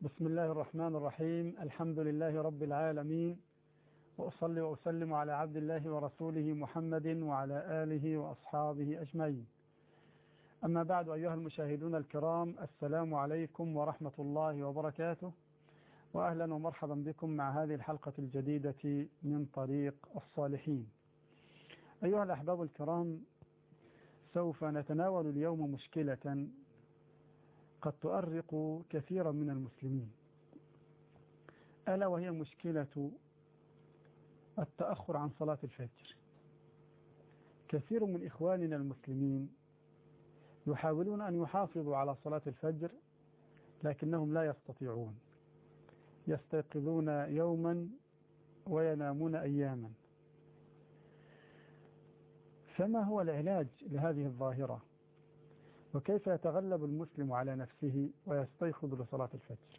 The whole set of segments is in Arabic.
بسم الله الرحمن الرحيم. الحمد لله رب العالمين، وأصلي وأسلم على عبد الله ورسوله محمد وعلى آله وأصحابه أجمعين. أما بعد، أيها المشاهدون الكرام، السلام عليكم ورحمة الله وبركاته، وأهلا ومرحبا بكم مع هذه الحلقة الجديدة من طريق الصالحين. أيها الأحباب الكرام، سوف نتناول اليوم مشكلة قد تؤرق كثيرا من المسلمين، ألا وهي مشكلة التأخر عن صلاة الفجر. كثير من إخواننا المسلمين يحاولون أن يحافظوا على صلاة الفجر، لكنهم لا يستطيعون، يستيقظون يوما وينامون أياما. فما هو العلاج لهذه الظاهرة؟ وكيف يتغلب المسلم على نفسه ويستيقظ لصلاة الفجر؟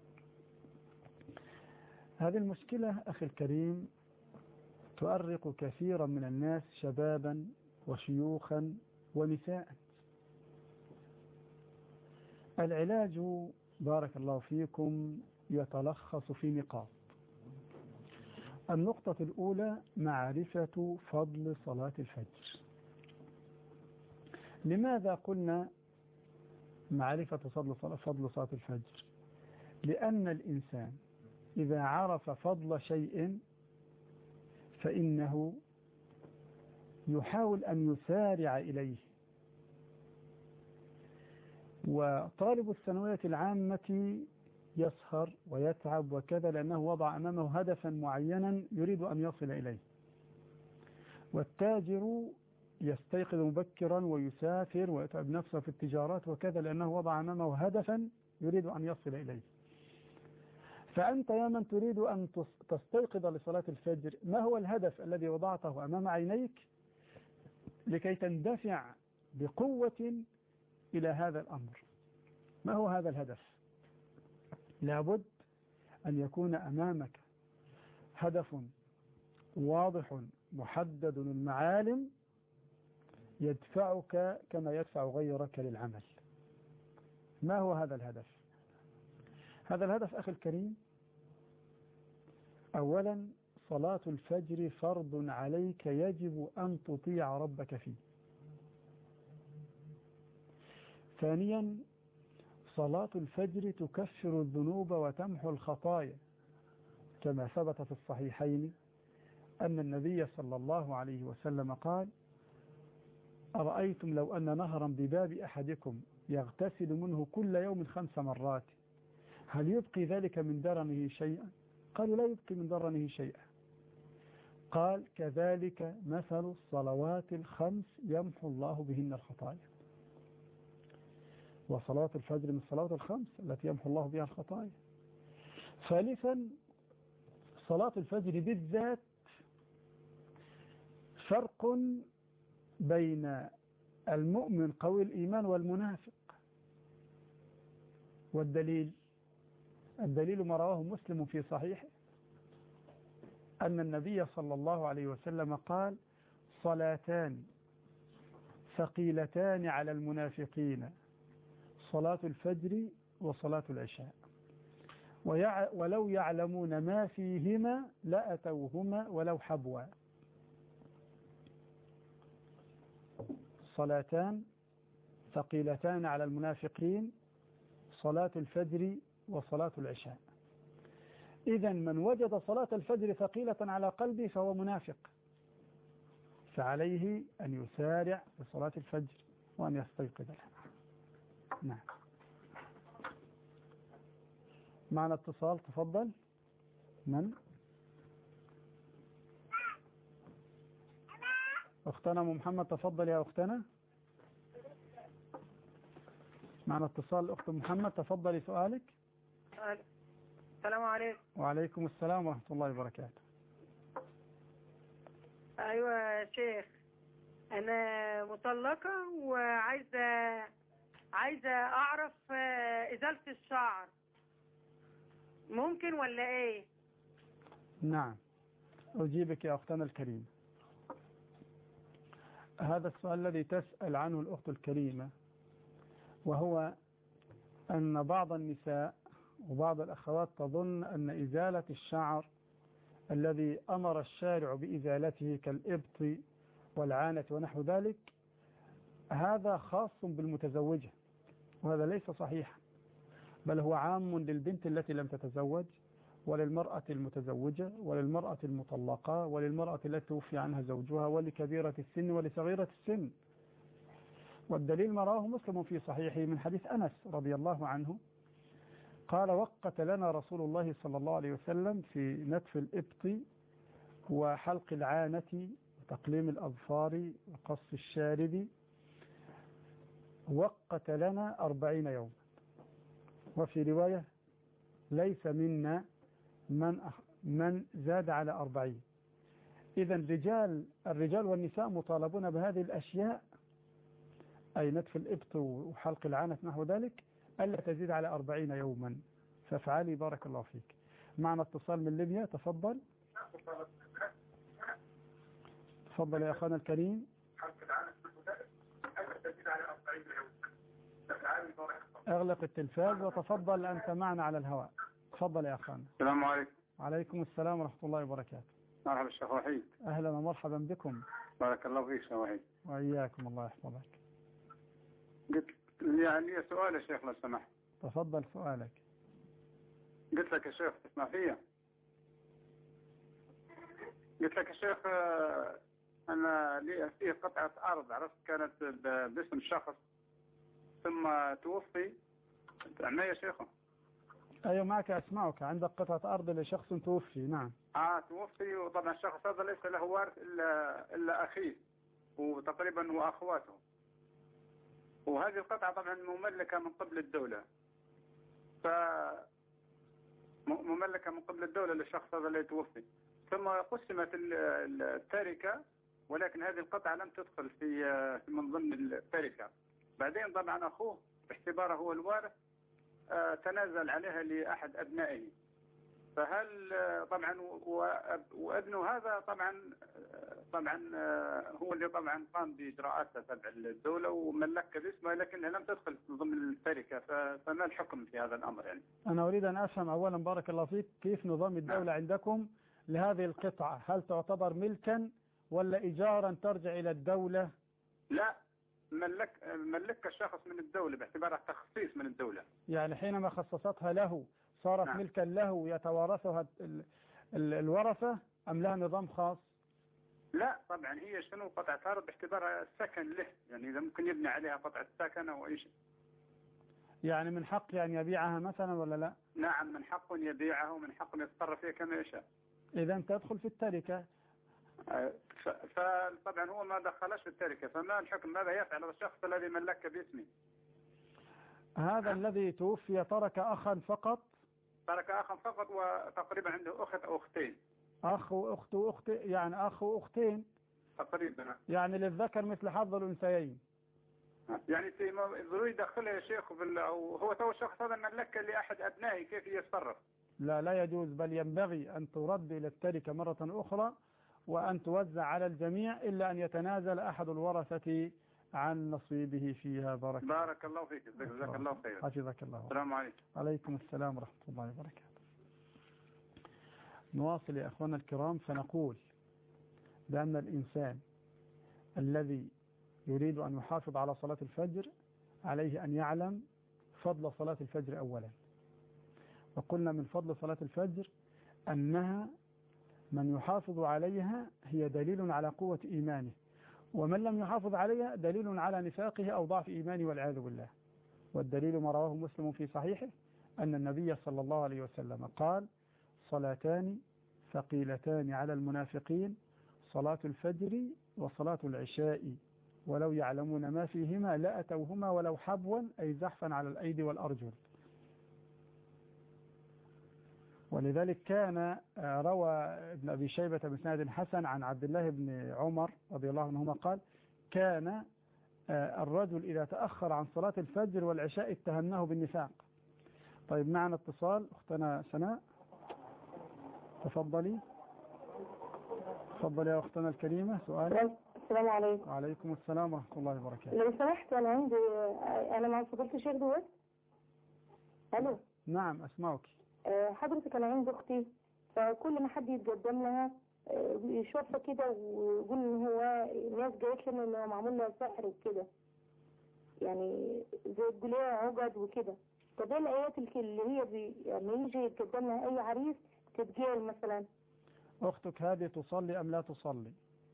هذه المشكلة أخي الكريم تؤرق كثيرا من الناس، شبابا وشيوخا ونساء. العلاج بارك الله فيكم يتلخص في نقاط. النقطة الأولى معرفة فضل صلاة الفجر. لماذا قلنا معرفة فضل صلاة الفجر؟ لأن الإنسان إذا عرف فضل شيء فإنه يحاول أن يسارع إليه. وطالب الثانوية العامة يسهر ويتعب وكذا لأنه وضع أمامه هدفا معينا يريد أن يصل إليه. والتاجر يستيقظ مبكرا ويسافر ويتعب نفسه في التجارات وكذا لأنه وضع أمامه هدفا يريد أن يصل إليه. فأنت يا من تريد أن تستيقظ لصلاة الفجر، ما هو الهدف الذي وضعته أمام عينيك لكي تندفع بقوة إلى هذا الأمر؟ ما هو هذا الهدف؟ لابد أن يكون أمامك هدف واضح محدد المعالم يدفعك كما يدفع غيرك للعمل. ما هو هذا الهدف؟ هذا الهدف أخي الكريم، أولا صلاة الفجر فرض عليك يجب أن تطيع ربك فيه. ثانيا صلاة الفجر تكفر الذنوب وتمحو الخطايا، كما ثبت في الصحيحين أن النبي صلى الله عليه وسلم قال: أرأيتم لو أن نهرا بباب أحدكم يغتسل منه كل يوم 5 مرات هل يبقي ذلك من درنه شيئا؟ قالوا: لا يبقي من درنه شيئا. قال: كذلك مثل الصلوات الخمس يمحو الله بهن الخطايا. وصلاة الفجر من الصلوات الخمس التي يمحو الله بها الخطايا. ثالثا صلاة الفجر بالذات فرق بين المؤمن قوي الإيمان والمنافق. والدليل ما رواه مسلم في صحيحه أن النبي صلى الله عليه وسلم قال: صلاتان ثقيلتان على المنافقين، صلاة الفجر وصلاة العشاء، ولو يعلمون ما فيهما لأتوهما ولو حبوا. صلاتان ثقيلتان على المنافقين، صلاة الفجر وصلاة العشاء. إذن من وجد صلاة الفجر ثقيلة على قلبه فهو منافق، فعليه أن يسارع بصلاة الفجر وأن يستيقظ لها. نعم. معنا اتصال، تفضل. من؟ أختنا أم محمد، تفضل يا أختنا. معنا اتصال أخت محمد، تفضلي سؤالك. السلام عليكم. وعليكم السلام ورحمة الله وبركاته. أيوة يا شيخ، أنا مطلقة وعايزة أعرف إزالة الشعر ممكن ولا إيه؟ نعم، أجيبك يا أختنا الكريمة. هذا السؤال الذي تسأل عنه الأخت الكريمة، وهو أن بعض النساء وبعض الأخوات تظن أن إزالة الشعر الذي أمر الشارع بإزالته كالإبط والعانة ونحو ذلك هذا خاص بالمتزوجة، وهذا ليس صحيحا، بل هو عام للبنت التي لم تتزوج وللمرأة المتزوجة وللمرأة المطلقة وللمرأة التي توفي عنها زوجها ولكبيرة السن ولصغيرة السن. والدليل ما رواه مسلم في صحيحه من حديث أنس رضي الله عنه قال: وقت لنا رسول الله صلى الله عليه وسلم في نتف الإبط وحلق العانة وتقليم الأظفار وقص الشارب، وقت لنا 40 يوما. وفي رواية: ليس منا من زاد على 40. إذا الرجال والنساء مطالبون بهذه الأشياء، أي نتف الإبط وحلق العانة نحو ذلك، ألا تزيد على 40 يوما. فافعلي بارك الله فيك. معنا اتصال من ليبيا، تفضل. تفضل يا أخانا الكريم. اغلق التلفاز وتفضل أنت معنا على الهواء. تفضل يا أخانا. السلام عليكم. عليكم السلام ورحمة الله وبركاته. مرحبا الشيخ وحيد. أهلا ومرحبا بكم. بارك الله فيك شيخ وحيد. وإياكم، الله يحفظك. قلت يعني سؤال يا شيخ لو سمحت. تفضل سؤالك. قلت لك يا شيخ تسمع فيا. قلت لك يا شيخ أنا لي فيه قطعة أرض، عرفت، كانت باسم شخص ثم توفي. معي يا شيخ؟ أيوة معك، أسمعك. عندك قطعة أرض لشخص توفي. نعم. توفي، وطبعا الشخص هذا ليس له وارث إلا أخيه وتقريبا وأخواته، وهذه القطعة طبعا مملكة من قبل الدولة، مملكة من قبل الدولة للشخص هذا اللي توفي. ثم قسمت التركة، ولكن هذه القطعة لم تدخل في من ضمن التركة. بعدين طبعا أخوه باعتباره هو الوارث تنازل عليها لأحد أبنائه. فهل طبعا وابنه هذا طبعا هو اللي طبعا قام بإجراءاتها تبع الدولة وملك باسمه، لكنها لم تدخل ضمن التركة. فما الحكم في هذا الأمر يعني؟ أنا أريد أن أفهم أولا بارك الله فيك كيف نظام الدولة عندكم لهذه القطعة. هل تعتبر ملكا ولا إيجارا ترجع إلى الدولة؟ لا، ملك الشخص من الدولة باعتبارها تخصيص من الدولة. يعني حينما خصصتها له صارت ملكا له يتوارثها الورثة أم لها نظام خاص؟ لا طبعا هي شنو قطعة أرض باعتبارها سكن له، يعني إذا ممكن يبني عليها قطعة سكن أو أي شيء. يعني من حق أن يبيعها مثلا ولا لا؟ نعم، من حق يبيعها ومن حق يتصرف فيها كما يشاء. إذا تدخل في التركة. فطبعا هو ما دخلش في التركة، فما الحكم؟ ماذا يفعل الشخص الذي ملك باسمه؟ هذا الذي توفي ترك أخا فقط؟ ترك أخا فقط، وتقريبا عنده أخت أو أختين. أخ وأخت وأخت، يعني أخ وأختين تقريبا. يعني للذكر مثل حظ الأنثيين. يعني ضروري يدخلها يا شيخ أو هو تو الشخص هذا ملك لأحد أبنائه، كيف يتصرف؟ لا يجوز، بل ينبغي أن ترد إلى التركة مرة أخرى وأن توزع على الجميع إلا أن يتنازل أحد الورثة عن نصيبه فيها. بارك الله فيك، جزاك الله خير. حفظك الله. السلام عليكم. عليكم السلام ورحمة الله وبركاته. نواصل يا أخوانا الكرام، فنقول بأن الإنسان الذي يريد أن يحافظ على صلاة الفجر عليه أن يعلم فضل صلاة الفجر أولا. وقلنا من فضل صلاة الفجر أنها من يحافظ عليها هي دليل على قوة إيمانه، ومن لم يحافظ عليها دليل على نفاقه أو ضعف إيمانه والعياذ بالله. والدليل ما رواه مسلم في صحيحه أن النبي صلى الله عليه وسلم قال: صلاتان ثقيلتان على المنافقين، صلاة الفجر وصلاة العشاء، ولو يعلمون ما فيهما لأتوهما ولو حبوا، أي زحفا على الأيدي والأرجل. ولذلك كان روى ابن أبي شيبة بسند حسن عن عبد الله بن عمر رضي الله عنهما قال: كان الرجل إذا تأخر عن صلاة الفجر والعشاء اتهمناه بالنفاق. طيب معنا اتصال، أختنا سناء، تفضلي. تفضلي يا أختنا الكريمة، سؤالك. السلام عليكم. وعليكم السلام ورحمة الله وبركاته. لو سمحت أنا مع فضيلة الشيخ دلوقتي. ألو. نعم أسمعك. حضرتك أنا عندي أختي، فكل ما حد يتقدم لها يشوفها كده ويقول إن هو الناس قالت لنا إنه معمول لها سحر وكده، يعني زي تقول إيه عقد وكده. طب إيه الآيات اللي هي يعني يجي يتقدم لها أي عريس تتقال مثلا؟ أختك هذه تصلي أم لا تصلي؟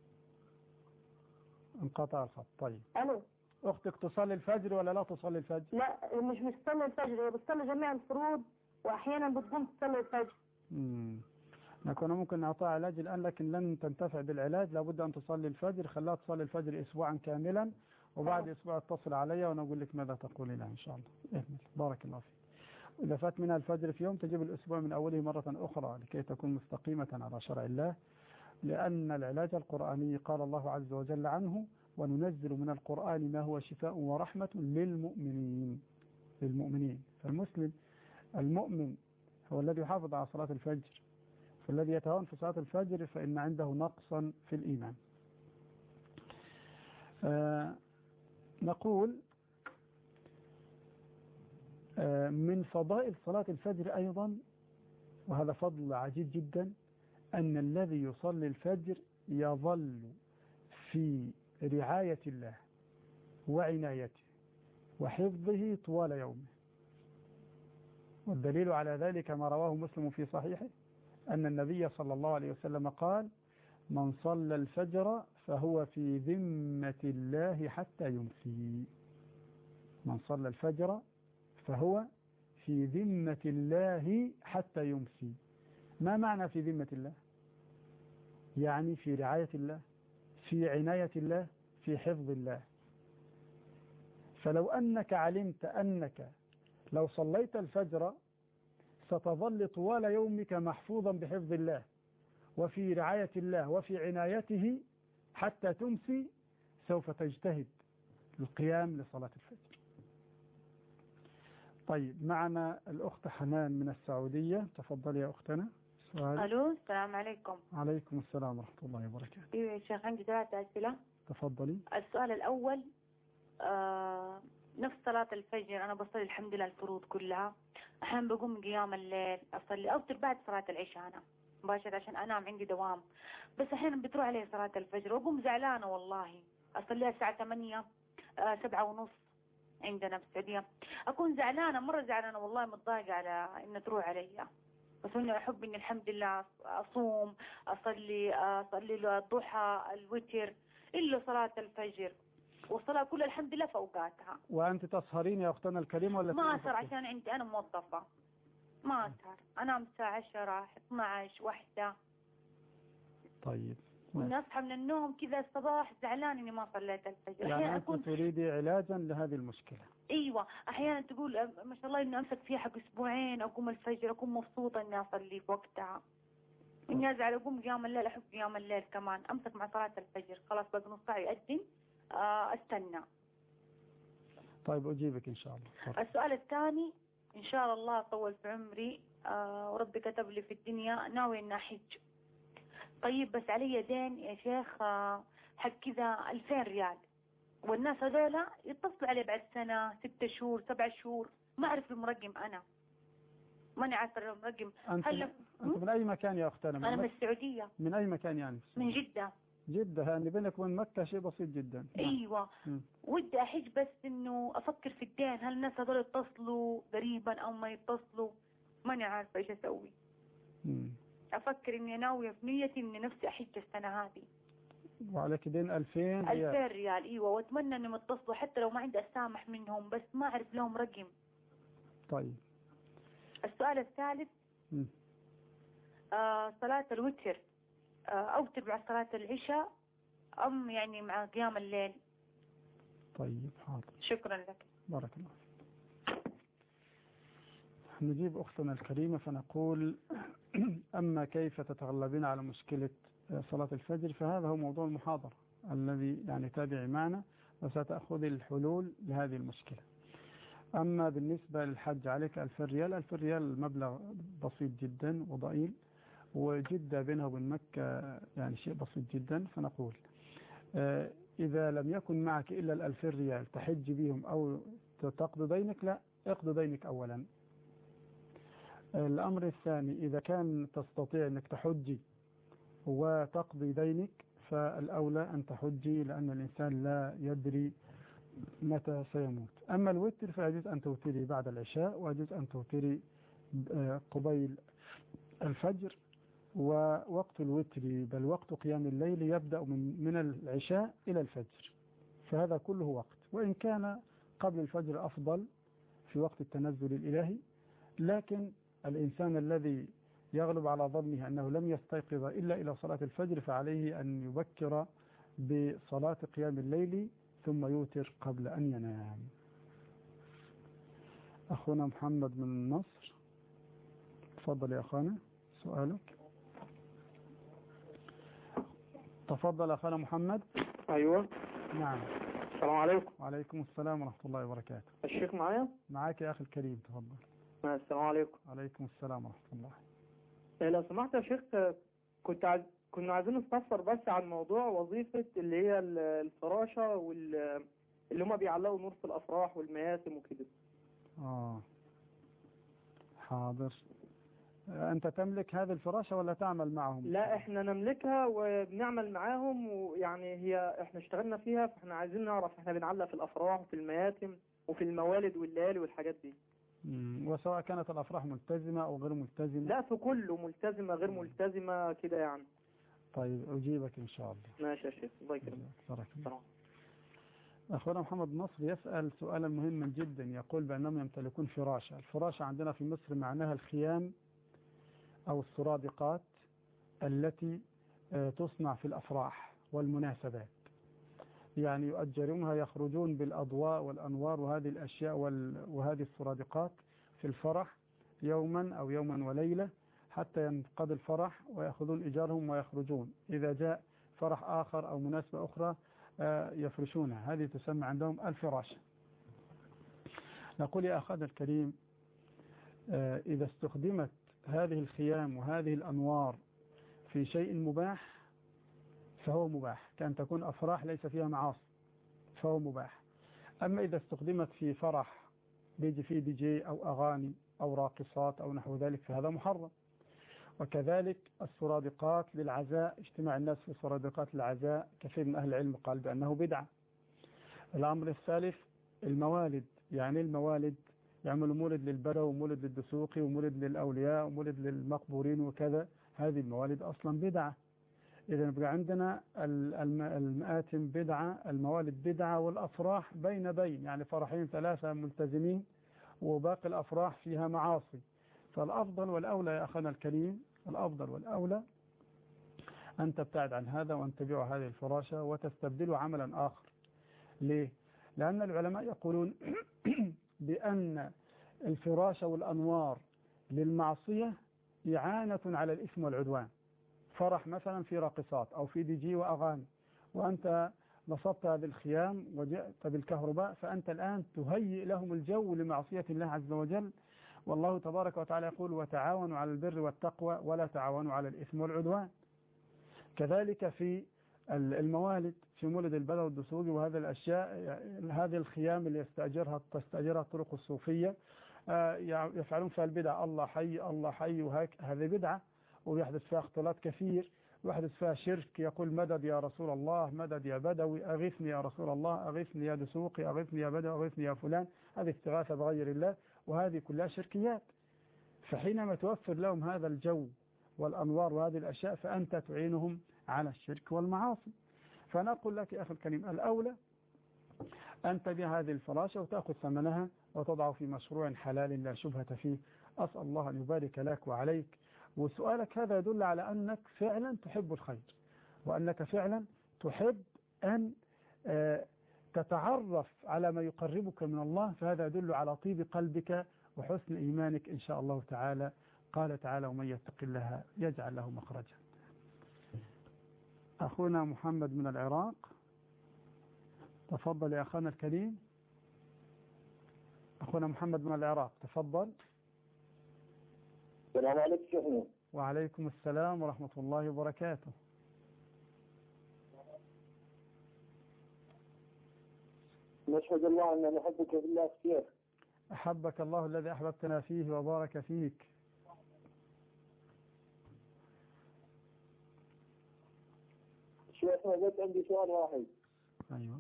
انقطع الخط. طيب ألو. أختك تصلي الفجر ولا لا تصلي الفجر؟ لا مش بتصلي الفجر، هي بتصلي جميع الفروض وأحيانا بتقوم تصلي الفجر. كنا ممكن نعطيها علاج الآن لكن لن تنتفع بالعلاج، لابد أن تصلي الفجر. خلاها تصلي الفجر أسبوعا كاملا، وبعد أسبوع اتصل علي ونقول لك ماذا تقولين إن شاء الله. بارك الله فيك. إذا فات منها الفجر في يوم تجيب الأسبوع من أوله مرة أخرى لكي تكون مستقيمة على شرع الله، لأن العلاج القرآني قال الله عز وجل عنه: وننزل من القرآن ما هو شفاء ورحمة للمؤمنين. فالمسلم المؤمن هو الذي يحافظ على صلاة الفجر، فالذي يتهاون في صلاة الفجر فإن عنده نقصا في الإيمان. نقول من فضائل صلاة الفجر أيضا، وهذا فضل عجيب جدا، أن الذي يصلي الفجر يظل في رعاية الله وعنايته وحفظه طوال يومه. والدليل على ذلك ما رواه مسلم في صحيحه أن النبي صلى الله عليه وسلم قال: من صلى الفجر فهو في ذمة الله حتى يمسي. من صلى الفجر فهو في ذمة الله حتى يمسي. ما معنى في ذمة الله؟ يعني في رعاية الله، في عناية الله، في حفظ الله. فلو أنك علمت أنك لو صليت الفجر ستظل طوال يومك محفوظا بحفظ الله وفي رعاية الله وفي عنايته حتى تمسي، سوف تجتهد للقيام لصلاة الفجر. طيب معنا الأخت حنان من السعودية، تفضلي يا أختنا. ألو، السلام عليكم. عليكم السلام ورحمة الله وبركاته. ايوه يا شيخ، عندي 3 أسئلة. تفضلي. السؤال الأول، نفس صلاة الفجر أنا بصلي الحمد لله الفروض كلها، أحيانا بقوم قيام الليل أصلي، أوتر بعد صلاة العشاء أنا مباشرة عشان أنام، عندي دوام، بس أحيانا بتروح علي صلاة الفجر وأقوم زعلانة والله، أصليها الساعة 8 7:30 عندنا في السعودية، أكون زعلانة مرة زعلانة والله، متضايقة على إن تروح علي، بس أنا أحب إني الحمد لله أصوم أصلي الضحى الوتر إلا صلاة الفجر، والصلاة كلها الحمد لله في أوقاتها. وأنت تسهرين يا أختنا الكريمة ولا؟ ما أسهر عشان عندي أنا موظفة، ما أسهر، أنام الساعة 10 12 1. طيب. وإني أصحى من النوم كذا الصباح زعلان إني ما صليت الفجر. يعني أنت تريدي علاجا لهذه المشكلة؟ أيوة، أحيانا تقول ما شاء الله إني أمسك فيها حق أسبوعين، أقوم الفجر أكون مبسوطة إني أصلي في وقتها، إني أزعل أقوم قيام الليل، أحب قيام الليل كمان، أمسك مع صلاة الفجر خلاص بقى نص ساعة يأذن أستنى. طيب أجيبك إن شاء الله. السؤال الثاني، إن شاء الله طول في عمري وربي كتب لي في الدنيا ناوي إن أحج. طيب بس علي دين يا شيخ حق كذا 2000 ريال، والناس هذولا يتصلوا علي بعد سنة 6 شهور 7 شهور، ما أعرف المرقم، أنا ماني عارفة المرقم. أنت من أي مكان يا أختنا؟ أنا من السعودية. من أي مكان يعني؟ من جدة. جدة، يعني بينك وبين مكة شيء بسيط جدا. أيوة. ودي أحج بس إنه أفكر في الدين، هل الناس هذول يتصلوا قريبا أو ما يتصلوا، ماني عارفة إيش أسوي. أفكر إني ناوية في نيتي إني نفسي أحج السنة هذه. وعليك دين 2000 ريال؟ 2000 ريال أيوة، وأتمنى إنهم يتصلوا حتى لو ما عندي أسامح منهم، بس ما أعرف لهم رقم. طيب. السؤال الثالث، صلاة الوتر أوتر مع صلاة العشاء أم يعني مع قيام الليل؟ طيب حاضر. شكرا لك. بارك الله فيك. نجيب أختنا الكريمة فنقول: أما كيف تتغلبين على مشكلة صلاة الفجر، فهذا هو موضوع المحاضرة الذي يعني تابعي معنا وستأخذ الحلول لهذه المشكلة. أما بالنسبة للحج عليك 2000 ريال، 2000 ريال مبلغ بسيط جدا وضئيل، وجدة بينها وبين مكة يعني شيء بسيط جدا، فنقول إذا لم يكن معك إلا 2000 ريال تحج بهم أو تقضي دينك، لا اقضي دينك أولا، الأمر الثاني، إذا كان تستطيع أنك تحجي وتقضي دينك فالأولى أن تحجي، لأن الإنسان لا يدري متى سيموت. أما الوتر فيجوز أن توتري بعد العشاء، ويجوز أن توتري قبيل الفجر. ووقت الوتر بل وقت قيام الليل يبدأ من العشاء إلى الفجر، فهذا كله وقت، وإن كان قبل الفجر أفضل في وقت التنزل الإلهي، لكن الإنسان الذي يغلب على ظنه أنه لم يستيقظ إلا إلى صلاة الفجر فعليه أن يبكر بصلاة قيام الليل ثم يوتر قبل أن ينام. أخونا محمد من مصر، تفضل يا أخانا سؤالك. تفضل أخونا محمد. ايوه. نعم. السلام عليكم. وعليكم السلام ورحمة الله وبركاته. الشيخ معايا؟ معاك يا أخي الكريم، تفضل. السلام عليكم. وعليكم السلام ورحمة الله. لو سمحت يا شيخ، كنا عايزين نستفسر بس عن موضوع وظيفة اللي هي الفراشة اللي هم بيعلقوا نور في الأفراح والمياسم وكده. حاضر. أنت تملك هذه الفراشة ولا تعمل معهم؟ لا، احنا نملكها وبنعمل معاهم، ويعني احنا اشتغلنا فيها، فاحنا عايزين نعرف احنا بنعلق في الأفراح وفي المياسم وفي الموالد والليالي والحاجات دي. وسواء كانت الأفراح ملتزمة أو غير ملتزمة؟ لا، في كله، ملتزمة غير ملتزمة كده يعني. طيب أجيبك إن شاء الله. ماشي يا شيخ، الله يكرمك. أخونا محمد نصر يسأل سؤالا مهما جدا، يقول بأنهم يمتلكون فراشة. الفراشة عندنا في مصر معناها الخيام أو السرادقات التي تصنع في الأفراح والمناسبات، يعني يؤجرونها، يخرجون بالأضواء والأنوار وهذه الأشياء وهذه السرادقات في الفرح يوما أو يوما وليلة حتى ينقضي الفرح، ويأخذون إيجارهم ويخرجون. إذا جاء فرح آخر أو مناسبة أخرى يفرشونها، هذه تسمى عندهم الفراشة. نقول يا أخانا الكريم، إذا استخدمت هذه الخيام وهذه الأنوار في شيء مباح فهو مباح، كأن تكون أفراح ليس فيها معاصي فهو مباح. أما إذا استخدمت في فرح بيجي فيه دي جي أو أغاني أو راقصات أو نحو ذلك فهذا محرم. وكذلك السرادقات للعزاء، اجتماع الناس في سرادقات العزاء، كثير من أهل العلم قال بأنه بدعة. الأمر الثالث الموالد، يعني الموالد يعملوا مولد للبدو ومولد للدسوقي ومولد للأولياء ومولد للمقبورين وكذا، هذه الموالد أصلا بدعة. إذا نبقى عندنا المآتم بدعة، الموالد بدعة، والأفراح بين يعني فرحين 3 ملتزمين وباقي الأفراح فيها معاصي. فالأفضل والأولى يا أخنا الكريم، الأفضل والأولى أن تبتعد عن هذا وأن تبيع هذه الفراشة وتستبدله عملا آخر. ليه؟ لأن العلماء يقولون بأن الفراشة والأنوار للمعصية إعانة على الإثم والعدوان. فرح مثلا في راقصات أو في دي جي وأغاني، وأنت نصبت هذه الخيام وجئت بالكهرباء، فأنت الآن تهيئ لهم الجو لمعصية الله عز وجل. والله تبارك وتعالى يقول وتعاونوا على البر والتقوى ولا تعاونوا على الإثم والعدوان. كذلك في الموالد، في مولد البدو والدسوقي وهذه الأشياء، هذه الخيام اللي تستأجرها الطرق الصوفية يفعلون فيها البدع، الله حي الله حي وهيك، هذه بدعة ويحدث فيها اختلاط كثير، ويحدث فيها شرك، يقول مدد يا رسول الله، مدد يا بدوي، أغثني يا رسول الله، أغثني يا دسوقي، أغثني يا بدوي، أغثني يا فلان، هذه استغاثة بغير الله، وهذه كلها شركيات. فحينما توفر لهم هذا الجو والأنوار وهذه الأشياء فأنت تعينهم على الشرك والمعاصي. فنقول لك يا أخي الكريم، الأولى أن تبيع هذه الفراشة وتأخذ ثمنها وتضع في مشروع حلال لا شبهة فيه. أسأل الله أن يبارك لك وعليك. وسؤالك هذا يدل على أنك فعلا تحب الخير، وأنك فعلا تحب أن تتعرف على ما يقربك من الله، فهذا يدل على طيب قلبك وحسن إيمانك إن شاء الله تعالى. قال تعالى ومن يتق الله يجعل له مخرجا. أخونا محمد من العراق، تفضل يا أخونا الكريم. أخونا محمد من العراق، تفضل. السلام عليكم شيخنا. وعليكم السلام ورحمة الله وبركاته. نشهد الله أن نحبك في الله كثير. أحبك الله الذي أحببتنا فيه وبارك فيك. شيخنا بس عندي سؤال واحد. أيوة.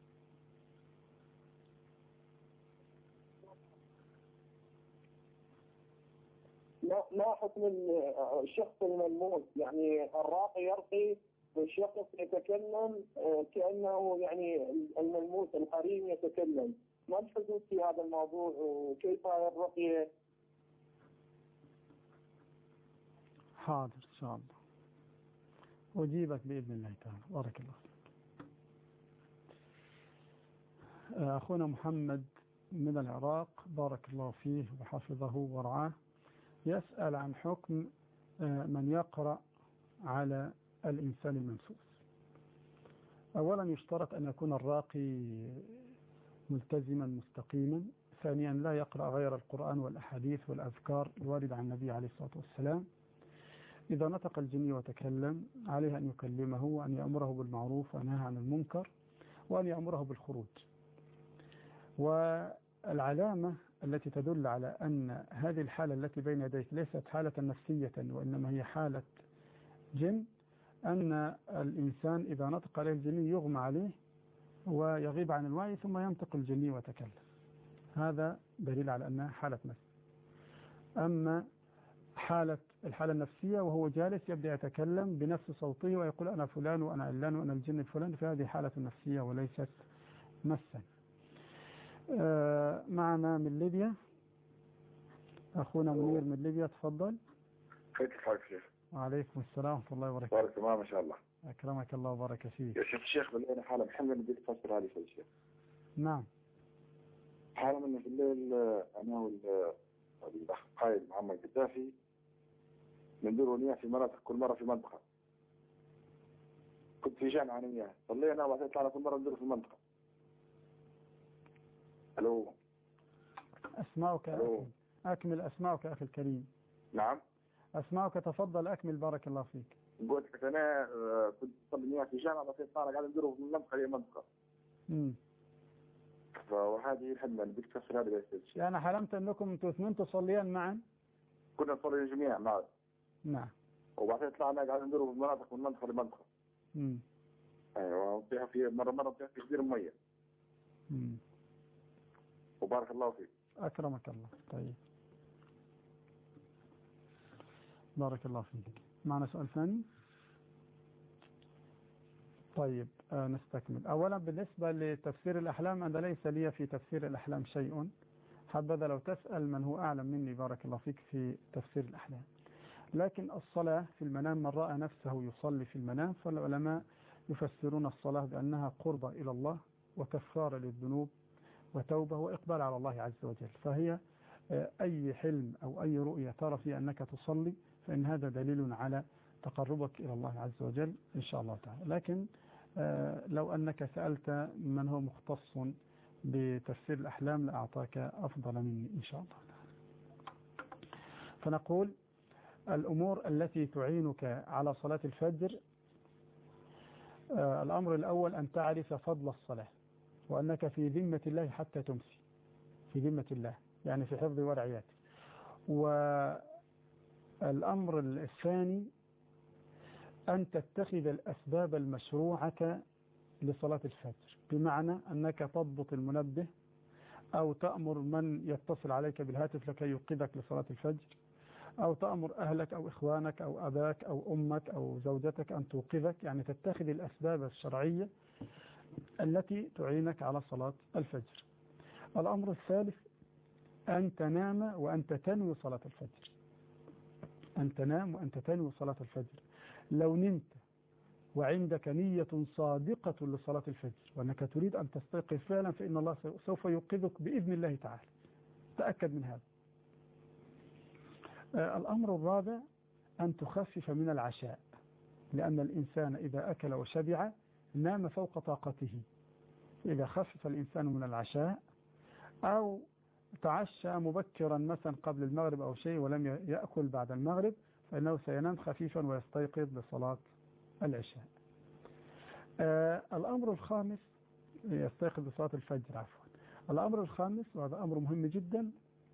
ما حكم الشخص الملموس؟ يعني الراقي يرقي والشخص يتكلم كأنه يعني الملموس القرين يتكلم، ما الحدود في هذا الموضوع وكيف الرقية؟ حاضر إن شاء الله أجيبك بإذن الله تعالى. بارك الله فيك. أخونا محمد من العراق بارك الله فيه وحفظه ورعاه يسأل عن حكم من يقرأ على الإنسان الممسوس. أولا يشترط أن يكون الراقي ملتزما مستقيما. ثانيا لا يقرأ غير القرآن والأحاديث والأذكار الواردة عن النبي عليه الصلاة والسلام. إذا نطق الجني وتكلم عليه أن يكلمه وأن يأمره بالمعروف وينهى عن المنكر وأن يأمره بالخروج. والعلامة التي تدل على أن هذه الحالة التي بين يديك ليست حالة نفسية وإنما هي حالة جن، أن الإنسان إذا نطق عليه الجني يغمى عليه ويغيب عن الوعي ثم ينطق الجني وتكلم. هذا دليل على أنها حالة نفس. أما الحالة النفسية وهو جالس يبدأ يتكلم بنفس صوته ويقول أنا فلان وأنا علان وأنا الجن الفلان، فهذه حالة نفسية وليست مسا. معنا من ليبيا أخونا منير من ليبيا، تفضل. كيف حالك شيخ؟ وعليكم السلام ورحمة الله وبركاته. بارك الله ما شاء الله. أكرمك الله وبارك فيك. يا شيخ الشيخ بالليل حالة محمد بدي تفسر هذه يا شيخ. نعم. حالة من في الليل أنا والأخ قائد محمد قدافي ندور مياه في مناطق، كل مرة في منطقة. كنت في جامعة عن مياه، صلينا وبعدين طلعنا كل مرة ندور في المنطقة. ألو. أسمعك. ألو. أكمل أسمعك أخي الكريم. نعم. أسمعك، تفضل أكمل بارك الله فيك. قلت لك أنا كنت صلي مياه في جامعة بعدين طلعنا قاعد ندور في المنطقة هي منطقة. وهذه الحلمة اللي بدك تفسر هذا يا سيدي. يعني حلمت أنكم أنتوا اثنين تصليان معا؟ كنا نصلي جميعا معا. نعم. وبعدين طلعنا قاعد ندور في المناطق من منطقة لمنطقة. أيوة نطيح في مرة نطيح في كثير مية. وبارك الله فيك. أكرمك الله. طيب بارك الله فيك. معنا سؤال ثاني؟ طيب نستكمل. أولا بالنسبة لتفسير الأحلام أنا ليس لي في تفسير الأحلام شيء، حبذا لو تسأل من هو أعلم مني بارك الله فيك في تفسير الأحلام. لكن الصلاة في المنام من رأى نفسه يصلي في المنام فالعلماء يفسرون الصلاة بأنها قربة إلى الله وكفارة للذنوب وتوبة وإقبال على الله عز وجل. فهي أي حلم أو أي رؤية ترى في أنك تصلي فإن هذا دليل على تقربك إلى الله عز وجل إن شاء الله تعالى. لكن لو أنك سألت من هو مختص بتفسير الأحلام لأعطاك أفضل مني إن شاء الله تعالى. فنقول الأمور التي تعينك على صلاة الفجر، الأمر الأول أن تعرف فضل الصلاة وأنك في ذمة الله حتى تمسي، في ذمة الله يعني في حفظ ورعياته. والأمر الثاني أن تتخذ الأسباب المشروعة لصلاة الفجر، بمعنى أنك تضبط المنبه أو تأمر من يتصل عليك بالهاتف لكي يوقظك لصلاة الفجر، أو تأمر أهلك أو إخوانك أو أباك أو أمك أو زوجتك أن توقظك، يعني تتخذ الأسباب الشرعية التي تعينك على صلاة الفجر. الأمر الثالث أن تنام وأنت تنوي صلاة الفجر، أن تنام وأنت تنوي صلاة الفجر. لو نمت وعندك نية صادقة لصلاة الفجر وأنك تريد أن تستيقظ فعلا فإن الله سوف يوقظك بإذن الله تعالى، تأكد من هذا. الأمر الرابع أن تخفف من العشاء، لأن الإنسان إذا أكل وشبع نام فوق طاقته. إذا خفف الإنسان من العشاء أو تعشى مبكرا مثلا قبل المغرب أو شيء ولم يأكل بعد المغرب فإنه سينام خفيفا ويستيقظ لصلاة العشاء. الأمر الخامس يستيقظ لصلاة الفجر عفوا. الأمر الخامس وهذا أمر مهم جدا،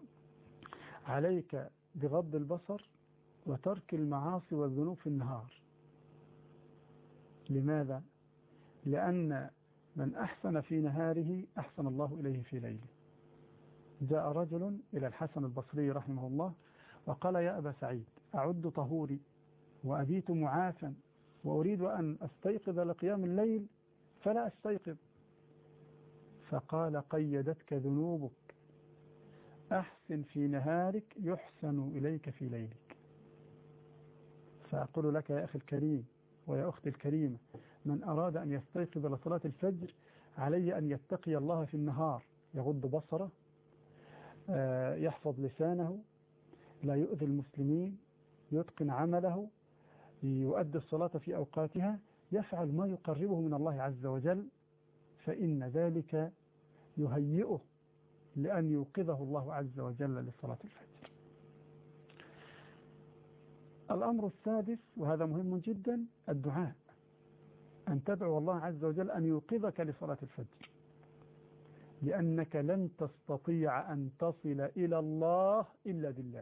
عليك بغض البصر وترك المعاصي والذنوب في النهار. لماذا؟ لأن من أحسن في نهاره أحسن الله إليه في ليله. جاء رجل إلى الحسن البصري رحمه الله وقال: يا أبا سعيد، أعد طهوري وأبيت معافا وأريد أن أستيقظ لقيام الليل فلا أستيقظ. فقال: قيدتك ذنوبك، أحسن في نهارك يحسن إليك في ليلك. فأقول لك يا أخي الكريم ويا أختي الكريمة، من أراد أن يستيقظ لصلاة الفجر عليه أن يتقي الله في النهار، يغض بصره، يحفظ لسانه، لا يؤذي المسلمين، يتقن عمله، يؤدي الصلاة في أوقاتها، يفعل ما يقربه من الله عز وجل، فإن ذلك يهيئه لأن يوقظه الله عز وجل لصلاة الفجر. الأمر السادس، وهذا مهم جدا، الدعاء، أن تدعو الله عز وجل أن يوقظك لصلاة الفجر، لأنك لن تستطيع أن تصل إلى الله إلا بالله.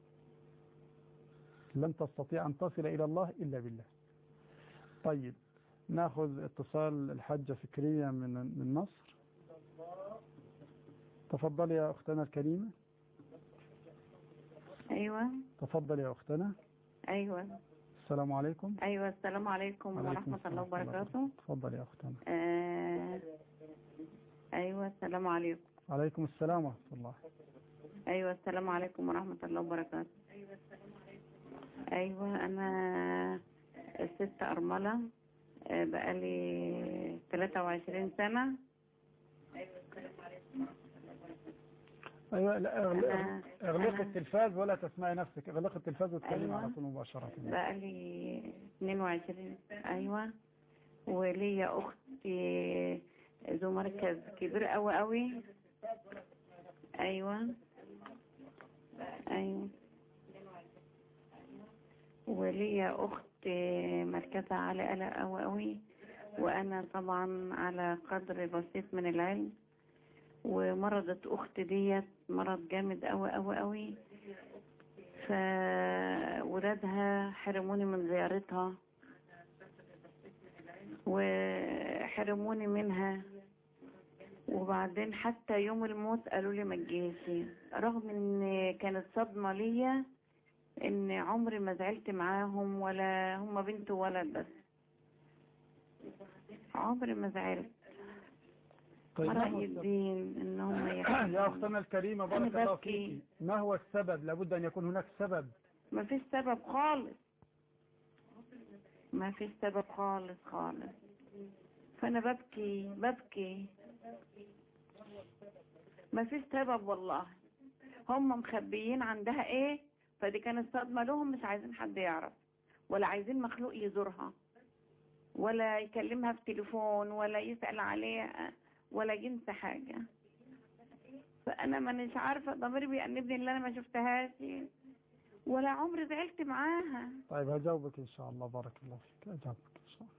لن تستطيع أن تصل إلى الله إلا بالله. طيب، نأخذ اتصال الحجة فكرية من مصر. تفضل يا أختنا الكريمة. أيوة. تفضل يا أختنا. أيوة. السلام عليكم. أيوة، السلام عليكم ورحمة الله وبركاته. تفضل يا أختنا. أيوة، السلام عليكم. عليكم السلام ورحمة الله. أيوة، السلام عليكم ورحمة الله وبركاته. أيوة، أنا ست أرملة، بقالي 23 سنة. أيوة، اغلق التلفاز ولا تسمعي نفسك، اغلق التلفاز وتكلمي على طول مباشرة. بقالي 22. أيوة، وليا أختي ذو مركز كبير قوي قوي. أيوة. أيوة، وليا أخت مركزها عالي قوي قوي، وأنا طبعا على قدر بسيط من العلم. ومرضت أختي ديت مرض جامد قوي قوي قوي، فولادها حرموني من زيارتها وحرموني منها، وبعدين حتى يوم الموت قالوا لي ما تجيش، رغم ان كانت صدمة ليا ان عمري ما زعلت معاهم، ولا هم بنت وولد، بس عمري ما زعلت. طيب، رأي الدين ان هم يا أختنا الكريمة بارك الله فيك، ما هو السبب؟ لابد أن يكون هناك سبب. ما فيش سبب خالص، ما فيش سبب خالص خالص. فأنا ببكي ما فيش سبب والله. هم مخبيين عندها ايه، فدي كانت صدمة لهم، مش عايزين حد يعرف، ولا عايزين مخلوق يزورها، ولا يكلمها في تليفون، ولا يسأل عليها، ولا جنس حاجة. فأنا مانيش عارفة، ضميري بيأنبني اللي أنا ما شفتهاش، ولا عمري زعلت معاها. طيب، هجاوبك إن شاء الله. بارك الله فيك، هجاوبك إن شاء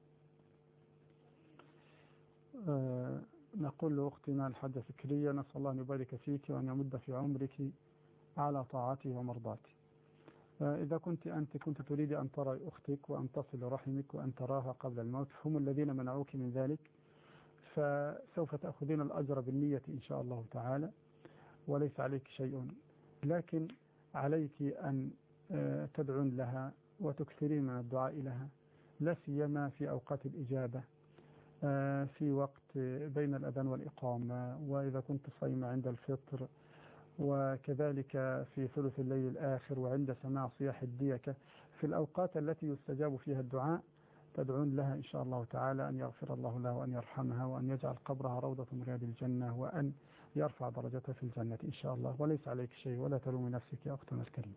الله. نقول لأختنا الحاجة فكرية: نسأل الله أن يبارك فيك وأن يمد في عمرك على طاعته ومرضاته. إذا كنت تريد أن ترى أختك وأن تصل رحمك وأن تراها قبل الموت، هم الذين منعوك من ذلك، فسوف تأخذين الأجر بالنية إن شاء الله تعالى، وليس عليك شيء، لكن عليك أن تدعون لها وتكثرين من الدعاء لها، لا سيما في أوقات الإجابة، في وقت بين الأذان والإقامة، وإذا كنت صيمة عند الفطر، وكذلك في ثلث الليل الآخر، وعند سماع صياح الديكة، في الأوقات التي يستجاب فيها الدعاء، تدعون لها إن شاء الله تعالى أن يغفر الله لها وأن يرحمها وأن يجعل قبرها روضة من رياض الجنة وأن يرفع درجتها في الجنة إن شاء الله، وليس عليك شيء، ولا تلومي نفسك يا أختنا الكريمة.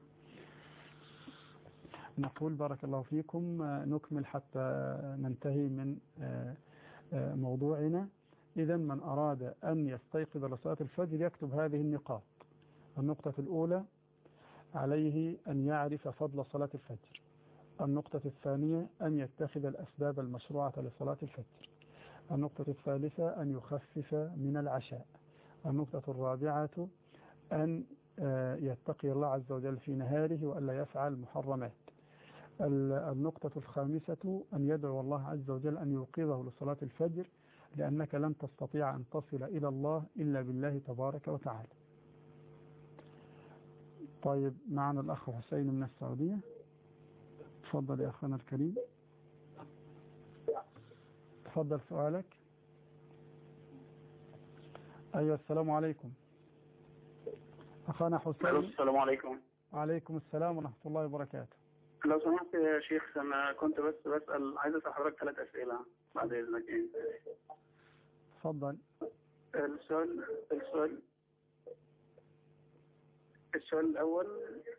نقول بارك الله فيكم، نكمل حتى ننتهي من موضوعنا. إذا من أراد أن يستيقظ لصلاة الفجر يكتب هذه النقاط. النقطة الأولى: عليه أن يعرف فضل صلاة الفجر. النقطة الثانية: أن يتخذ الأسباب المشروعة لصلاة الفجر. النقطة الثالثة: أن يخفف من العشاء. النقطة الرابعة: أن يتقي الله عز وجل في نهاره وألا يفعل محرمات. النقطة الخامسة أن يدعو الله عز وجل أن يوقظه لصلاة الفجر، لأنك لن تستطيع أن تصل إلى الله إلا بالله تبارك وتعالى. طيب، معنا الأخ حسين من السعودية. تفضل يا أخونا الكريم، تفضل سؤالك. أيوة، السلام عليكم أخانا حسين. السلام عليكم. وعليكم السلام ورحمة الله وبركاته. لو سمحت يا شيخ، أنا كنت بسأل، عايز أسأل حضرتك 3 أسئلة بعد إذنك. تفضل. السؤال الأول.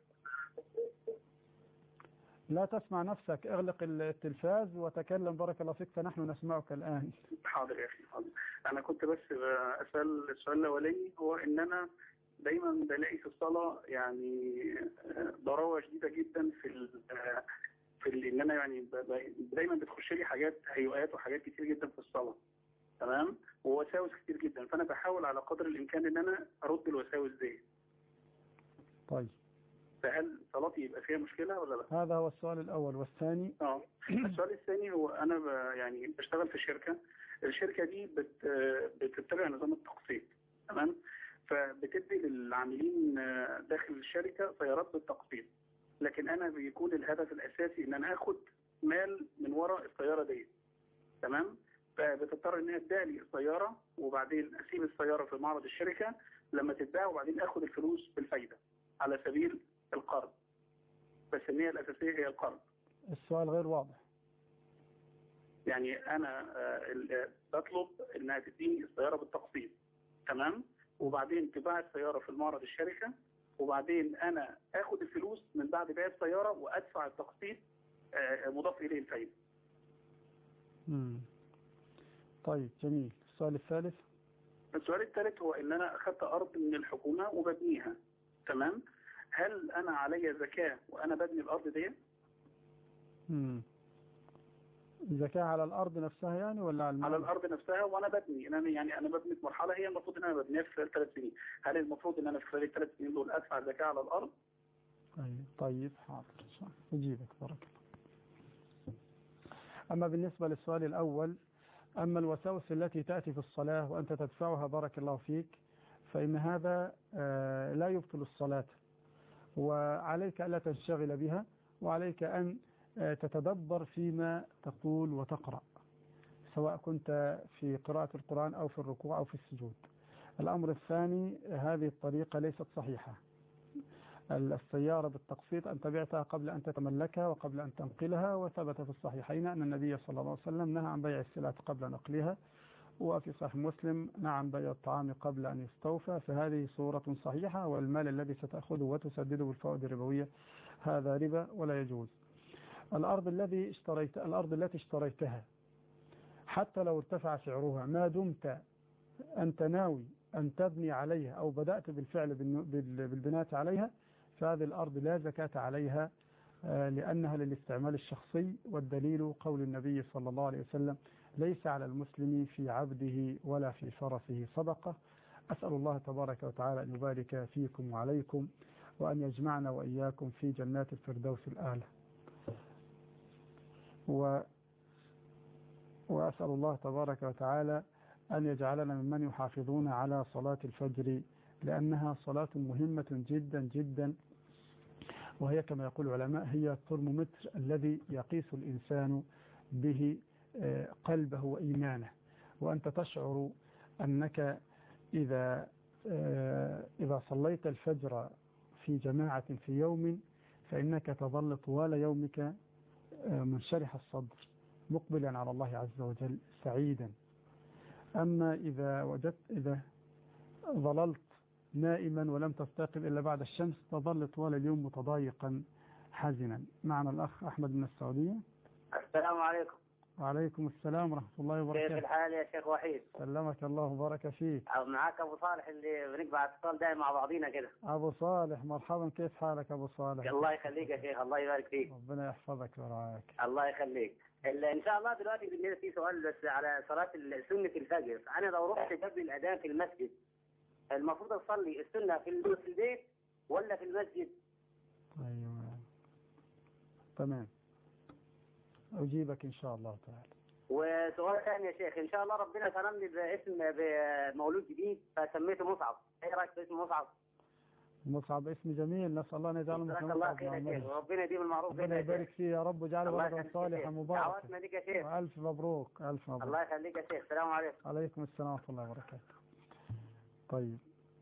لا تسمع نفسك، اغلق التلفاز وتكلم بارك الله فيك، فنحن نسمعك الآن. حاضر يا أخي، حاضر. أنا كنت بس أسأل السؤال الأولاني، هو إن أنا دايما بلاقي في الصلاة يعني ضراوة شديدة جدا في ان انا يعني دايما بتخش لي حاجات، هيئات وحاجات كتير جدا في الصلاة، تمام، ووساوس كتير جدا، فانا بحاول على قدر الامكان ان انا ارد الوساوس دي. طيب، فهل صلاتي يبقى فيها مشكلة ولا لا؟ هذا هو السؤال الأول. والثاني؟ السؤال الثاني هو أنا يعني بشتغل في شركة، الشركة دي بتتبع نظام التقسيط، تمام، فبتدي للعاملين داخل الشركة سيارات بالتقسيط، لكن أنا بيكون الهدف الأساسي إن أنا آخد مال من وراء السيارة دي، تمام، فبتضطر إنها تبيع لي السيارة وبعدين أسيب السيارة في معرض الشركة لما تتباع، وبعدين آخد الفلوس بالفايدة على سبيل القرض، بس النية الأساسية هي القرض. السؤال غير واضح. يعني أنا بطلب إنها تديني السيارة بالتقسيط، تمام، وبعدين تباع السيارة في المعرض الشركة، وبعدين أنا آخد الفلوس من بعد بيع السيارة وأدفع التقسيط مضاف إليه الفايدة. طيب، جميل. السؤال الثالث. السؤال الثالث هو إن أنا أخذت أرض من الحكومة وببنيها، تمام، هل أنا علي زكاة وأنا ببني الأرض دي؟ زكاة على الأرض نفسها يعني ولا على المال؟ على الأرض نفسها وأنا ببني، أنا ببني في مرحلة هي المفروض إن أنا ببنيها في خلال 3 سنين، هل المفروض إن أنا في خلال ال3 سنين دول أدفع زكاة على الأرض؟ طيب، حاضر، أجيبك بارك الله. أما بالنسبة للسؤال الأول، أما الوساوس التي تأتي في الصلاة وأنت تدفعها بارك الله فيك، فإن هذا لا يبطل الصلاة، وعليك ألا تنشغل بها، وعليك أن تتدبر فيما تقول وتقرأ، سواء كنت في قراءة القرآن أو في الركوع أو في السجود. الأمر الثاني، هذه الطريقة ليست صحيحة. السيارة بالتقسيط أنت بعتها قبل أن تتملكها وقبل أن تنقلها، وثبت في الصحيحين أن النبي صلى الله عليه وسلم نهى عن بيع السلعة قبل نقلها، وفي صحيح مسلم نهى عن بيع الطعام قبل أن يستوفى، فهذه صورة صحيحة، والمال الذي ستأخذه وتسدده بالفوائد الربوية هذا ربا ولا يجوز. الأرض التي اشتريتها حتى لو ارتفع سعرها، ما دمت أنت ناوي أن تبني عليها أو بدأت بالفعل بالبناء عليها، فهذه الأرض لا زكاة عليها، لأنها للاستعمال الشخصي، والدليل قول النبي صلى الله عليه وسلم: ليس على المسلم في عبده ولا في فرسه صدقة. أسأل الله تبارك وتعالى أن يبارك فيكم وعليكم، وأن يجمعنا وإياكم في جنات الفردوس الأعلى. وأسأل الله تبارك وتعالى أن يجعلنا ممن يحافظون على صلاة الفجر، لأنها صلاة مهمة جدا جدا، وهي كما يقول العلماء هي الترمومتر الذي يقيس الإنسان به قلبه وإيمانه. وأنت تشعر أنك إذا صليت الفجر في جماعة في يوم، فإنك تظل طوال يومك منشرح الصدر مقبلا على الله عز وجل سعيدا. أما إذا ظللت نائما ولم تستيقظ إلا بعد الشمس، تظل طوال اليوم متضايقا حزنا. معنا الأخ أحمد من السعودية. السلام عليكم. وعليكم السلام ورحمة الله وبركاته. كيف الحال يا شيخ وحيد؟ سلمك الله وبارك فيك. معك أبو صالح اللي بنقبع اتصال دائما مع بعضينا كده. أبو صالح، مرحبا، كيف حالك أبو صالح؟ الله يخليك يا شيخ، الله يبارك فيك. ربنا يحفظك ويرعاك. الله يخليك. إن شاء الله دلوقتي بالنسبة في سؤال بس على صلاة سنة الفجر. أنا لو رحت قبل الأذان في المسجد، المفروض أصلي السنة في البيت ولا في المسجد؟ أيوة، تمام. أجيبك إن شاء الله تعالى. وسؤال ثاني يا شيخ، ان شاء الله ربنا كرمني باسم بمولود جديد فسميته مصعب، ايه رايك في اسم مصعب؟ مصعب اسم جميل، نسأل الله أن يجعله جزاك مثل الله مصعب. خير يا شيخ، وربنا يديم المعروف بينا ربنا يا يبارك شيخ. فيه يا رب ويجعله ولدا صالحا مباركا. دعواتنا لك يا شيخ. ألف مبروك ألف مبروك. الله يخليك يا شيخ، السلام عليكم. عليكم السلام ورحمة الله وبركاته. طيب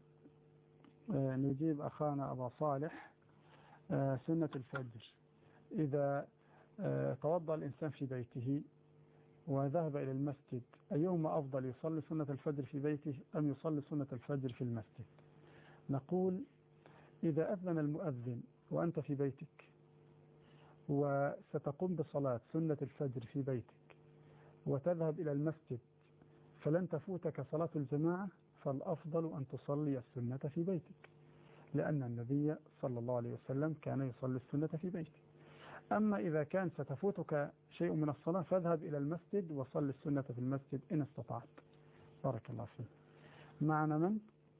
نجيب أخانا أبا صالح. سنة الفجر، إذا توضأ الإنسان في بيته وذهب إلى المسجد، أيهما أفضل، يصلي سنة الفجر في بيته أم يصلي سنة الفجر في المسجد؟ نقول إذا أذن المؤذن وأنت في بيتك وستقوم بصلاة سنة الفجر في بيتك وتذهب إلى المسجد فلن تفوتك صلاة الجماعة، فالأفضل أن تصلي السنة في بيتك، لأن النبي صلى الله عليه وسلم كان يصلي السنة في بيته. أما إذا كان ستفوتك شيء من الصلاة فاذهب إلى المسجد وصل السنة في المسجد إن استطعت. بارك الله فيك. معنا من؟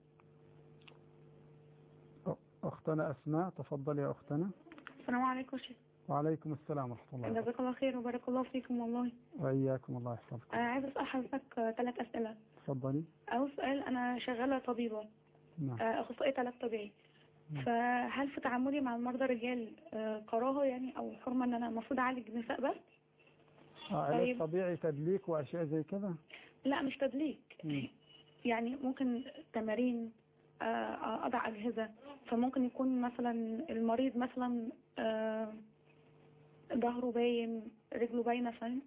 أختنا أسماء، تفضل يا أختنا. السلام عليكم شيخ. وعليكم السلام ورحمة الله. جزاك الله خير وبارك الله فيكم والله. وإياكم الله يحفظك. عايز أسأل حضرتك 3 أسئلة. تفضلي. أول سؤال، أنا شغالة طبيبة، أخصائية علاج طبيعي، فهل في تعاملي مع المرضى الرجال كراهة يعني أو حرمة إن أنا المفروض أعالج نساء بس؟ علاج طبيعي تدليك وأشياء زي كده؟ لا مش تدليك. يعني ممكن تمارين، أضع أجهزة، فممكن يكون مثلا المريض مثلا ظهره باين، رجله باينة، فاهم؟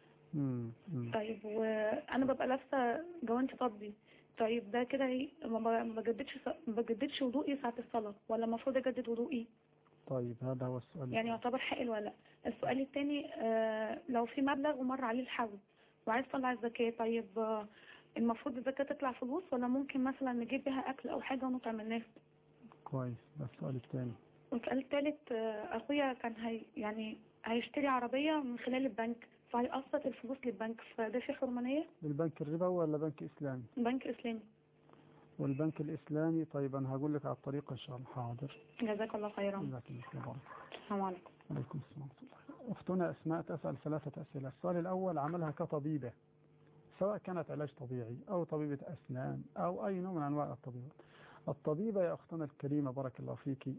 طيب وأنا ببقى لابسة جوانتي طبي، طيب ده كده ما بجددش وضوئي ساعة الصلاة ولا المفروض أجدد وضوئي؟ طيب هذا هو السؤال. يعني يعتبر حائل ولا؟ السؤال الثاني، لو في مبلغ ومر عليه الحول وعايز طلع الزكاة، طيب المفروض الزكاة تطلع فلوس ولا ممكن مثلا نجيب بها أكل أو حاجة ونطعم الناس؟ كويس. ده السؤال الثاني. والسؤال الثالث، أخويا كان يعني هيشتري عربية من خلال البنك، فهيقسط الفلوس للبنك، فده في حرمانية؟ البنك الربوي ولا بنك إسلامي؟ بنك إسلامي. والبنك الإسلامي، طيب أنا هقول لك على الطريقة إن شاء الله. حاضر. جزاك الله خيرا. جزاك الله خيرا. السلام عليكم. وعليكم السلام ورحمة الله. أختنا أسماء تسأل 3 أسئلة. السؤال الأول، عملها كطبيبة سواء كانت علاج طبيعي أو طبيبة أسنان أو أي نوع من أنواع الطبيبات. الطبيبة يا أختنا الكريمة بارك الله فيك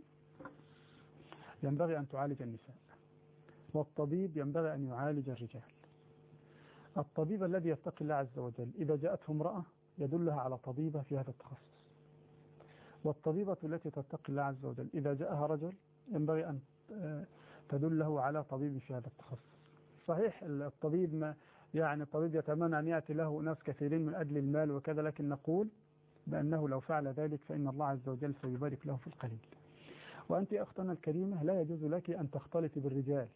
ينبغي أن تعالج النساء، والطبيب ينبغي أن يعالج الرجال. الطبيب الذي يتقي الله عز وجل إذا جاءته امرأة يدلها على طبيبة في هذا التخصص، والطبيبة التي تتقي الله عز وجل إذا جاءها رجل ينبغي أن تدله على طبيب في هذا التخصص. صحيح الطبيب ما يعني الطبيب يتمنى أن يأتي له ناس كثيرين من أجل المال وكذا، لكن نقول بأنه لو فعل ذلك فإن الله عز وجل سيبارك له في القليل. وأنت أختنا الكريمة لا يجوز لك أن تختلطي بالرجال.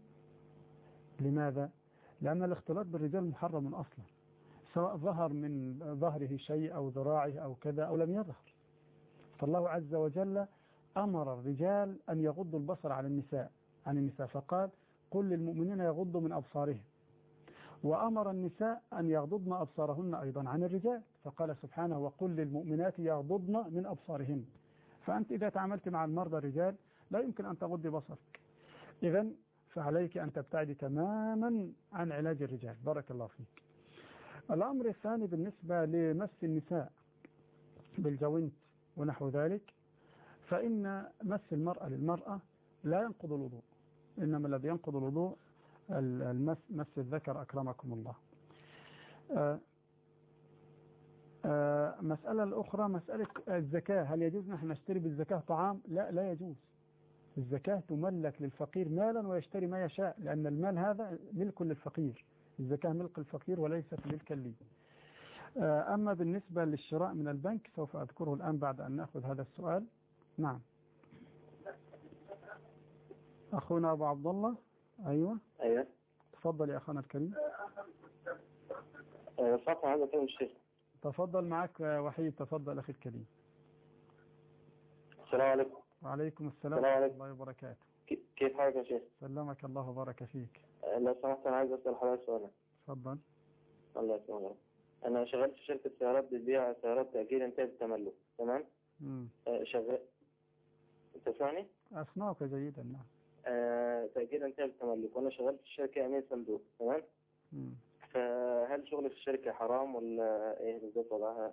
لماذا؟ لأن الاختلاط بالرجال محرم أصلا، سواء ظهر من ظهره شيء أو ذراعه أو كذا أو لم يظهر. فالله عز وجل أمر الرجال أن يغضوا البصر عن النساء فقال قل للمؤمنين يغضوا من أبصارهم، وأمر النساء أن يغضضن أبصارهن أيضا عن الرجال فقال سبحانه وقل للمؤمنات يغضضن من أبصارهن. فأنت إذا تعاملت مع المرضى الرجال لا يمكن أن تغضي بصرك، إذن فعليك أن تبتعدي تماما عن علاج الرجال. بارك الله فيك. الأمر الثاني بالنسبة لمس النساء بالجوانت ونحو ذلك، فإن مس المرأة للمرأة لا ينقض الوضوء، إنما الذي ينقض الوضوء مس الذكر أكرمكم الله. مسألة الأخرى مسألة الزكاة، هل يجوز نحن نشتري بالزكاة طعام؟ لا يجوز. الزكاة تملك للفقير مالا ويشتري ما يشاء، لأن المال هذا ملك للفقير، الزكاة ملك الفقير وليست ملكا لي. أما بالنسبة للشراء من البنك سوف أذكره الآن بعد أن نأخذ هذا السؤال. نعم أخونا أبو عبد الله. أيوة تفضل يا أخونا الكريم. صفحة هذا كلام الشيخ. تفضل معك وحيد. تفضل أخي الكريم. السلام عليكم. وعليكم السلام ورحمة الله وبركاته. كيف حالك يا شيخ؟ سلمك الله وبارك فيك. لو سمحت أنا عايز أسأل حضرتك سؤال. تفضل. الله يسلمك. أنا شغال في شركة سيارات بتبيع سيارات تأجير إنتاج التملك، تمام؟ شغال. تسمعني؟ أسمعك جيدا. نعم. تأجيل انتهى بالتملك، وأنا شغال في الشركة أمين صندوق. تمام. فهل شغلي في الشركة حرام ولا إيه بالظبط وضعها؟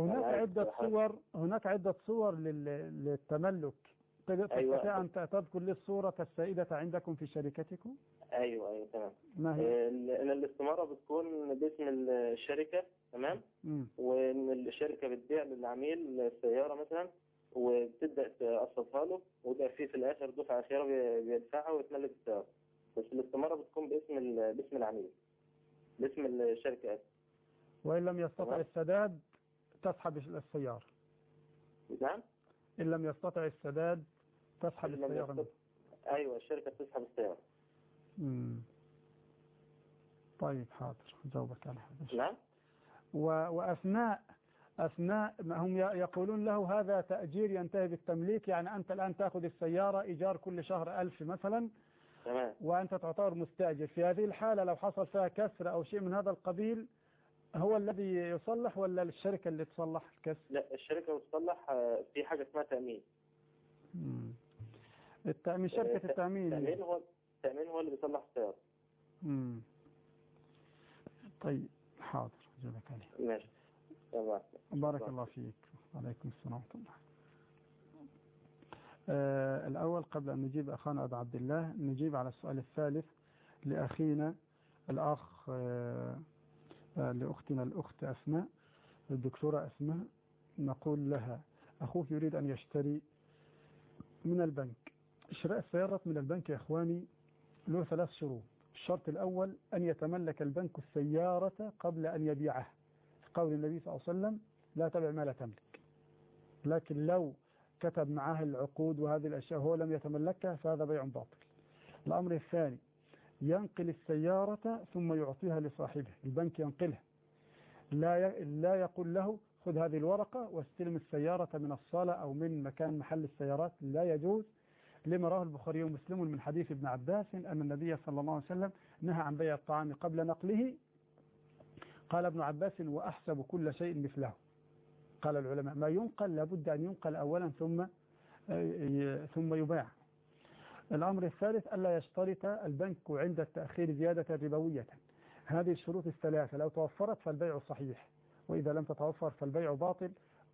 هناك عدة صور للتملك. تستطيع أن تذكر لي الصورة السائدة عندكم في شركتكم؟ أيوة تمام. ما هي؟ إن الاستمارة بتكون باسم الشركة. تمام. وإن الشركة بتبيع للعميل السيارة مثلا، وبتبدأ تقسطها له، وده في الآخر دفعة أخيرة بيدفعها ويتملك السيارة. بس الاستمارة بتكون باسم العميل، باسم الشركة. وإن لم يستطع السداد تسحب السيارة. نعم. إن لم يستطع السداد تسحب السيارة. أيوة الشركة تسحب السيارة. طيب حاضر جاوبك على هذا. نعم. وأثناء هم يقولون له هذا تأجير ينتهي بالتمليك، يعني أنت الآن تأخذ السيارة إيجار كل شهر 1000 مثلا. تمام. وأنت تعتبر مستأجر. في هذه الحالة لو حصل فيها كسر أو شيء من هذا القبيل، هو الذي يصلح ولا الشركة اللي تصلح الكسر؟ لا الشركة بتصلح. في حاجة اسمها تأمين. التأمين شركة التأمين. التأمين هو اللي بيصلح السيارة. طيب حاضر جزاك الله. ماشي. بارك الله فيك. وعليكم السلام ورحمة الله. الأول قبل أن نجيب أخانا أبا عبد الله، نجيب على السؤال الثالث لأخينا الأخ لأختنا الأخت أسماء، الدكتورة أسماء. نقول لها أخوك يريد أن يشتري من البنك. شراء السيارة من البنك يا إخواني له 3 شروط. الشرط الأول أن يتملك البنك السيارة قبل أن يبيعها، قول النبي صلى الله عليه وسلم لا تبع ما لا تملك. لكن لو كتب معها العقود وهذه الأشياء هو لم يتملكها فهذا بيع باطل. الأمر الثاني ينقل السيارة ثم يعطيها لصاحبه. البنك ينقلها، لا يقول له خذ هذه الورقة واستلم السيارة من الصالة أو من مكان محل السيارات، لا يجوز. لما رواه البخاري ومسلم من حديث ابن عباس أن النبي صلى الله عليه وسلم نهى عن بيع الطعام قبل نقله. قال ابن عباس وأحسب كل شيء مثله. قال العلماء ما ينقل لابد أن ينقل أولا ثم يباع. الأمر الثالث ألا يشترط البنك عند التأخير زيادة ربوية. هذه الشروط الثلاثة لو توفرت فالبيع صحيح، وإذا لم تتوفر فالبيع باطل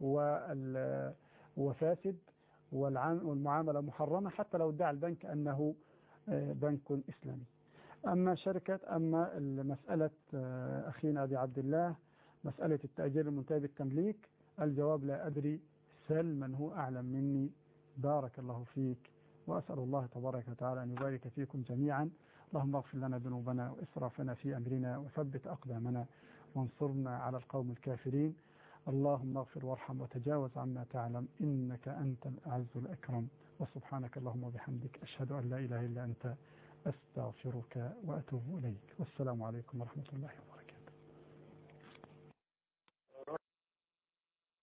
وفاسد والمعاملة محرمة حتى لو ادعى البنك أنه بنك إسلامي. أما مسألة أخينا أبي عبد الله، مسألة التأجير المنتهي بالتمليك، الجواب لا أدري، سل من هو أعلم مني. بارك الله فيك، وأسأل الله تبارك وتعالى أن يبارك فيكم جميعا. اللهم اغفر لنا ذنوبنا وإسرافنا في أمرنا وثبت أقدامنا وانصرنا على القوم الكافرين. اللهم اغفر وارحم وتجاوز عما تعلم إنك أنت الأعز الأكرم. وسبحانك اللهم وبحمدك أشهد أن لا إله إلا أنت أستغفرك وأتوب إليك. والسلام عليكم ورحمة الله وبركاته.